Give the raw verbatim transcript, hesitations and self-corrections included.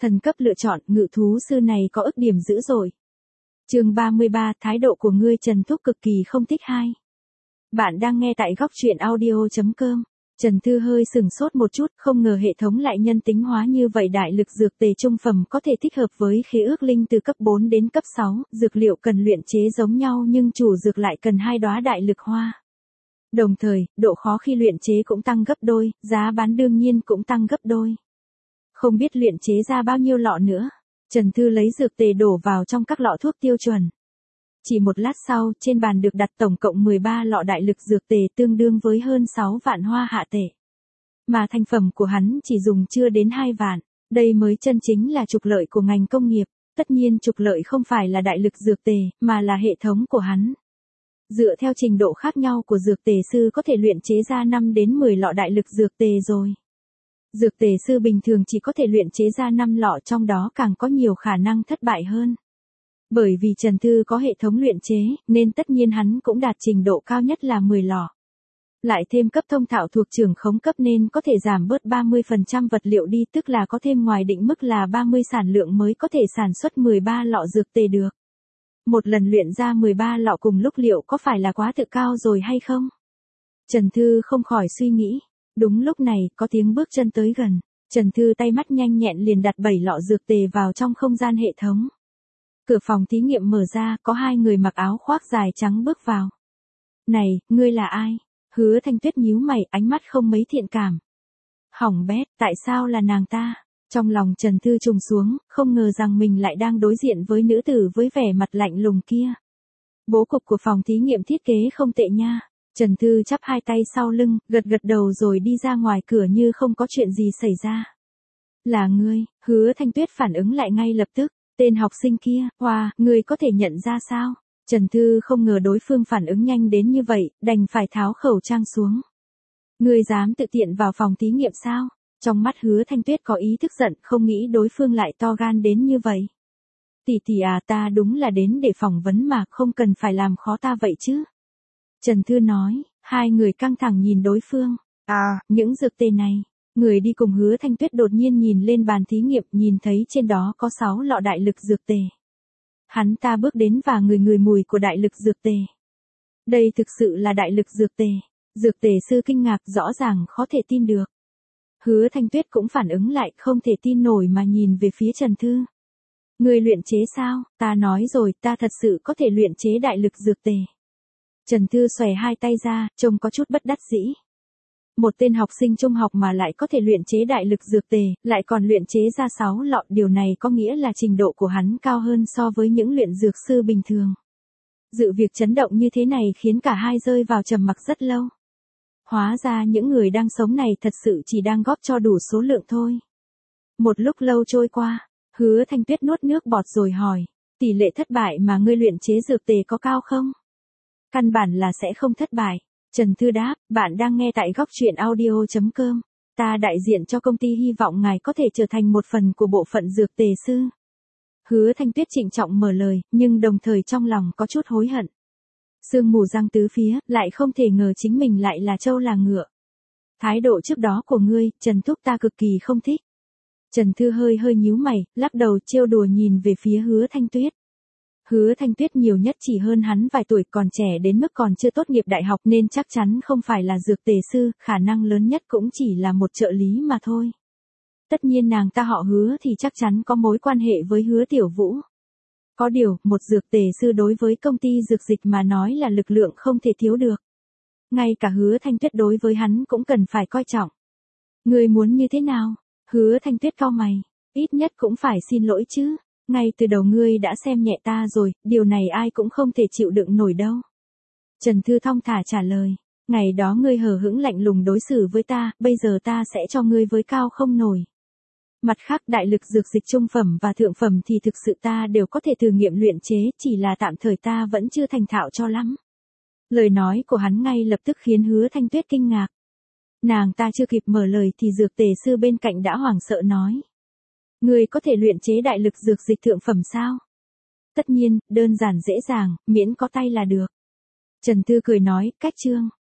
Thần cấp lựa chọn, ngự thú sư này có ức điểm dữ dội. Chương ba mươi ba, thái độ của ngươi Trần Thúc cực kỳ không thích hai. Bạn đang nghe tại góc truyện audio chấm com. Trần Thư hơi sừng sốt một chút, không ngờ hệ thống lại nhân tính hóa như vậy. Đại lực dược tề trung phẩm có thể thích hợp với khế ước linh từ cấp bốn đến cấp sáu, dược liệu cần luyện chế giống nhau nhưng chủ dược lại cần hai đóa đại lực hoa. Đồng thời, độ khó khi luyện chế cũng tăng gấp đôi, giá bán đương nhiên cũng tăng gấp đôi. Không biết luyện chế ra bao nhiêu lọ nữa. Trần Thư lấy dược tề đổ vào trong các lọ thuốc tiêu chuẩn. Chỉ một lát sau, trên bàn được đặt tổng cộng mười ba lọ đại lực dược tề tương đương với hơn sáu vạn hoa hạ tệ. Mà thành phẩm của hắn chỉ dùng chưa đến hai vạn. Đây mới chân chính là trục lợi của ngành công nghiệp. Tất nhiên trục lợi không phải là đại lực dược tề, mà là hệ thống của hắn. Dựa theo trình độ khác nhau của dược tề sư có thể luyện chế ra năm đến mười lọ đại lực dược tề rồi. Dược tề sư bình thường chỉ có thể luyện chế ra năm lọ, trong đó càng có nhiều khả năng thất bại hơn. Bởi vì Trần Thư có hệ thống luyện chế, nên tất nhiên hắn cũng đạt trình độ cao nhất là mười lọ. Lại thêm cấp thông thạo thuộc trưởng khống cấp nên có thể giảm bớt ba mươi phần trăm vật liệu đi, tức là có thêm ngoài định mức là ba mươi sản lượng mới có thể sản xuất mười ba lọ dược tề được. Một lần luyện ra mười ba lọ cùng lúc liệu có phải là quá tự cao rồi hay không? Trần Thư không khỏi suy nghĩ. Đúng lúc này, có tiếng bước chân tới gần. Trần Thư tay mắt nhanh nhẹn liền đặt bảy lọ dược tề vào trong không gian hệ thống. Cửa phòng thí nghiệm mở ra, có hai người mặc áo khoác dài trắng bước vào. Này, ngươi là ai? Hứa Thanh Tuyết nhíu mày, ánh mắt không mấy thiện cảm. Hỏng bét, tại sao là nàng ta? Trong lòng Trần Thư trùng xuống, không ngờ rằng mình lại đang đối diện với nữ tử với vẻ mặt lạnh lùng kia. Bố cục của phòng thí nghiệm thiết kế không tệ nha. Trần Thư chắp hai tay sau lưng, gật gật đầu rồi đi ra ngoài cửa như không có chuyện gì xảy ra. Là ngươi, Hứa Thanh Tuyết phản ứng lại ngay lập tức. Tên học sinh kia, wow, ngươi có thể nhận ra sao? Trần Thư không ngờ đối phương phản ứng nhanh đến như vậy, đành phải tháo khẩu trang xuống. Ngươi dám tự tiện vào phòng thí nghiệm sao? Trong mắt Hứa Thanh Tuyết có ý thức giận, không nghĩ đối phương lại to gan đến như vậy. Tỷ tỷ à, ta đúng là đến để phỏng vấn mà, không cần phải làm khó ta vậy chứ. Trần Thư nói, hai người căng thẳng nhìn đối phương. À, những dược tề này. Người đi cùng Hứa Thanh Tuyết đột nhiên nhìn lên bàn thí nghiệm, nhìn thấy trên đó có sáu lọ đại lực dược tề. Hắn ta bước đến và ngửi ngửi mùi của đại lực dược tề. Đây thực sự là đại lực dược tề. Dược tề sư kinh ngạc, rõ ràng khó thể tin được. Hứa Thanh Tuyết cũng phản ứng lại, không thể tin nổi mà nhìn về phía Trần Thư. Người luyện chế sao? Ta nói rồi, ta thật sự có thể luyện chế đại lực dược tề. Trần Thư xòe hai tay ra, trông có chút bất đắc dĩ. Một tên học sinh trung học mà lại có thể luyện chế đại lực dược tề, lại còn luyện chế ra sáu lọ, điều này có nghĩa là trình độ của hắn cao hơn so với những luyện dược sư bình thường. Dự việc chấn động như thế này khiến cả hai rơi vào trầm mặc rất lâu. Hóa ra những người đang sống này thật sự chỉ đang góp cho đủ số lượng thôi. Một lúc lâu trôi qua, Hứa Thanh Tuyết nuốt nước bọt rồi hỏi, tỷ lệ thất bại mà ngươi luyện chế dược tề có cao không? Căn bản là sẽ không thất bại. Trần Thư đáp, bạn đang nghe tại góc truyện audio chấm com. Ta đại diện cho công ty hy vọng ngài có thể trở thành một phần của bộ phận dược tề sư. Hứa Thanh Tuyết trịnh trọng mở lời, nhưng đồng thời trong lòng có chút hối hận. Sương mù giăng tứ phía, lại không thể ngờ chính mình lại là trâu là ngựa. Thái độ trước đó của ngươi, Trần Thúc ta cực kỳ không thích. Trần Thư hơi hơi nhíu mày, lắc đầu trêu đùa nhìn về phía Hứa Thanh Tuyết. Hứa Thanh Tuyết nhiều nhất chỉ hơn hắn vài tuổi, còn trẻ đến mức còn chưa tốt nghiệp đại học nên chắc chắn không phải là dược tề sư, khả năng lớn nhất cũng chỉ là một trợ lý mà thôi. Tất nhiên nàng ta họ Hứa thì chắc chắn có mối quan hệ với Hứa Tiểu Vũ. Có điều, một dược tề sư đối với công ty dược dịch mà nói là lực lượng không thể thiếu được. Ngay cả Hứa Thanh Tuyết đối với hắn cũng cần phải coi trọng. Ngươi muốn như thế nào? Hứa Thanh Tuyết cau mày, ít nhất cũng phải xin lỗi chứ. Ngay từ đầu ngươi đã xem nhẹ ta rồi, điều này ai cũng không thể chịu đựng nổi đâu. Trần Thư thong thả trả lời, ngày đó ngươi hờ hững lạnh lùng đối xử với ta, bây giờ ta sẽ cho ngươi với cao không nổi. Mặt khác đại lực dược dịch trung phẩm và thượng phẩm thì thực sự ta đều có thể thử nghiệm luyện chế, chỉ là tạm thời ta vẫn chưa thành thạo cho lắm. Lời nói của hắn ngay lập tức khiến Hứa Thanh Tuyết kinh ngạc. Nàng ta chưa kịp mở lời thì dược tề sư bên cạnh đã hoảng sợ nói. Ngươi có thể luyện chế đại lực dược dịch thượng phẩm sao? Tất nhiên, đơn giản dễ dàng, miễn có tay là được. Trần Thư cười nói, cách chương.